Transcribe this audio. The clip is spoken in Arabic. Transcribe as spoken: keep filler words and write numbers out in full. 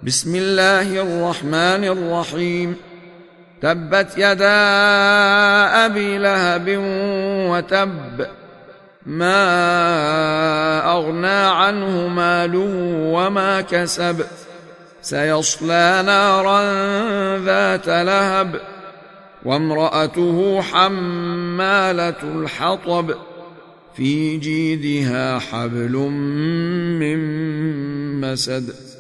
بسم الله الرحمن الرحيم. تبت يدا أبي لهب وتب، ما أغنى عنه ماله وما كسب، سيصلى نارا ذات لهب، وامرأته حمالة الحطب، في جيدها حبل من مسد.